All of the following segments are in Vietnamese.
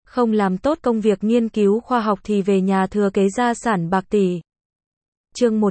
Không làm tốt công việc nghiên cứu khoa học thì về nhà thừa kế gia sản bạc tỷ. Chương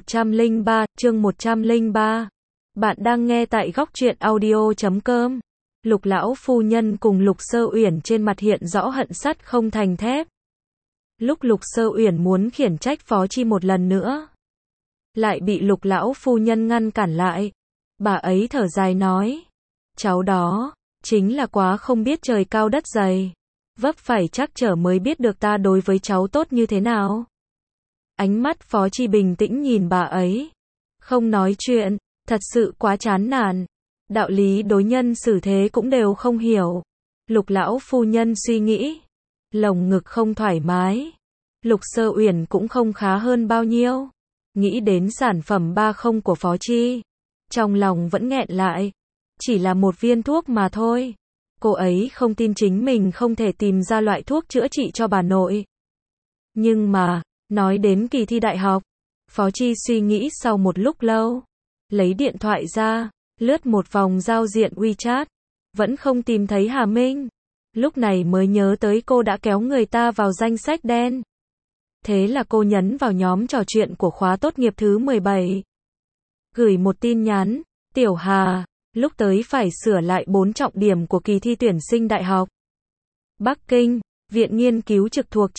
103. Bạn đang nghe tại góc truyện audio.com. Lục lão phu nhân cùng Lục Sơ Uyển trên mặt hiện rõ hận sắt không thành thép. Lúc Lục Sơ Uyển muốn khiển trách Phó Chi một lần nữa, lại bị Lục lão phu nhân ngăn cản lại. Bà ấy thở dài nói, cháu đó, chính là quá không biết trời cao đất dày. Vấp phải trắc trở mới biết được ta đối với cháu tốt như thế nào. Ánh mắt Phó Chi bình tĩnh nhìn bà ấy, không nói chuyện, thật sự quá chán nản. Đạo lý đối nhân xử thế cũng đều không hiểu. Lục lão phu nhân suy nghĩ, lồng ngực không thoải mái. Lục Sơ Uyển cũng không khá hơn bao nhiêu. Nghĩ đến sản phẩm 30 của Phó Chi, trong lòng vẫn nghẹn lại. Chỉ là một viên thuốc mà thôi. Cô ấy không tin chính mình không thể tìm ra loại thuốc chữa trị cho bà nội. Nhưng mà, nói đến kỳ thi đại học, Phó Chi suy nghĩ sau một lúc lâu, lấy điện thoại ra, lướt một vòng giao diện WeChat, vẫn không tìm thấy Hà Minh. Lúc này mới nhớ tới cô đã kéo người ta vào danh sách đen. Thế là cô nhấn vào nhóm trò chuyện của khóa tốt nghiệp thứ 17. Gửi một tin nhắn, Tiểu Hà, lúc tới phải sửa lại 4 trọng điểm của kỳ thi tuyển sinh đại học. Bắc Kinh, Viện Nghiên cứu trực thuộc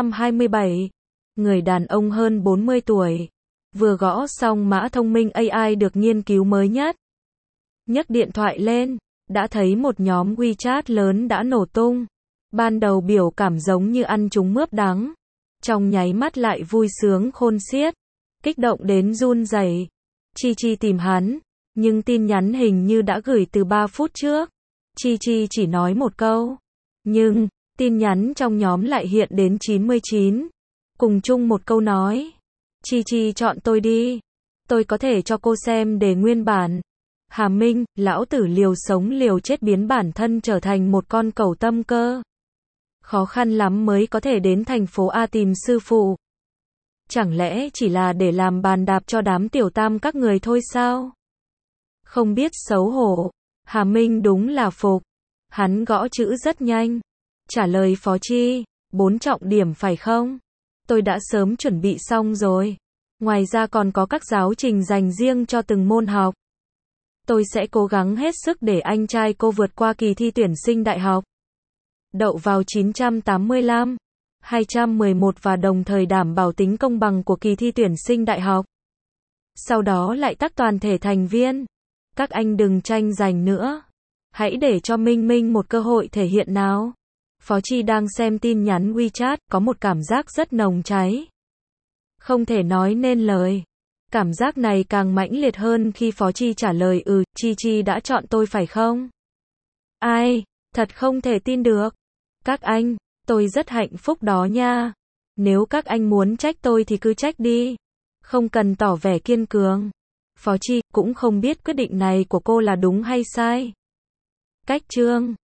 927. Người đàn ông hơn 40 tuổi. Vừa gõ xong mã thông minh AI được nghiên cứu mới nhất. Nhấc điện thoại lên, đã thấy một nhóm WeChat lớn đã nổ tung. Ban đầu biểu cảm giống như ăn trúng mướp đắng. Trong nháy mắt lại vui sướng khôn xiết. Kích động đến run rẩy. Chi Chi tìm hắn. Nhưng tin nhắn hình như đã gửi từ 3 phút trước. Chi Chi chỉ nói một câu. Nhưng, tin nhắn trong nhóm lại hiện đến 99. Cùng chung một câu nói. Chi Chi chọn tôi đi. Tôi có thể cho cô xem đề nguyên bản. Hà Minh, lão tử liều sống liều chết biến bản thân trở thành một con cẩu tâm cơ. Khó khăn lắm mới có thể đến thành phố A tìm sư phụ. Chẳng lẽ chỉ là để làm bàn đạp cho đám tiểu tam các người thôi sao? Không biết xấu hổ. Hà Minh đúng là phục. Hắn gõ chữ rất nhanh. Trả lời Phó Chi, 4 trọng điểm phải không? Tôi đã sớm chuẩn bị xong rồi. Ngoài ra còn có các giáo trình dành riêng cho từng môn học. Tôi sẽ cố gắng hết sức để anh trai cô vượt qua kỳ thi tuyển sinh đại học. Đậu vào 985, 211 và đồng thời đảm bảo tính công bằng của kỳ thi tuyển sinh đại học. Sau đó lại tắc toàn thể thành viên. Các anh đừng tranh giành nữa. Hãy để cho Minh Minh một cơ hội thể hiện nào. Phó Chi đang xem tin nhắn WeChat, có một cảm giác rất nồng cháy. Không thể nói nên lời. Cảm giác này càng mãnh liệt hơn khi Phó Chi trả lời Chi Chi đã chọn tôi phải không? Ai, thật không thể tin được. Các anh, tôi rất hạnh phúc đó nha. Nếu các anh muốn trách tôi thì cứ trách đi. Không cần tỏ vẻ kiên cường. Phó Chi cũng không biết quyết định này của cô là đúng hay sai. Cách chương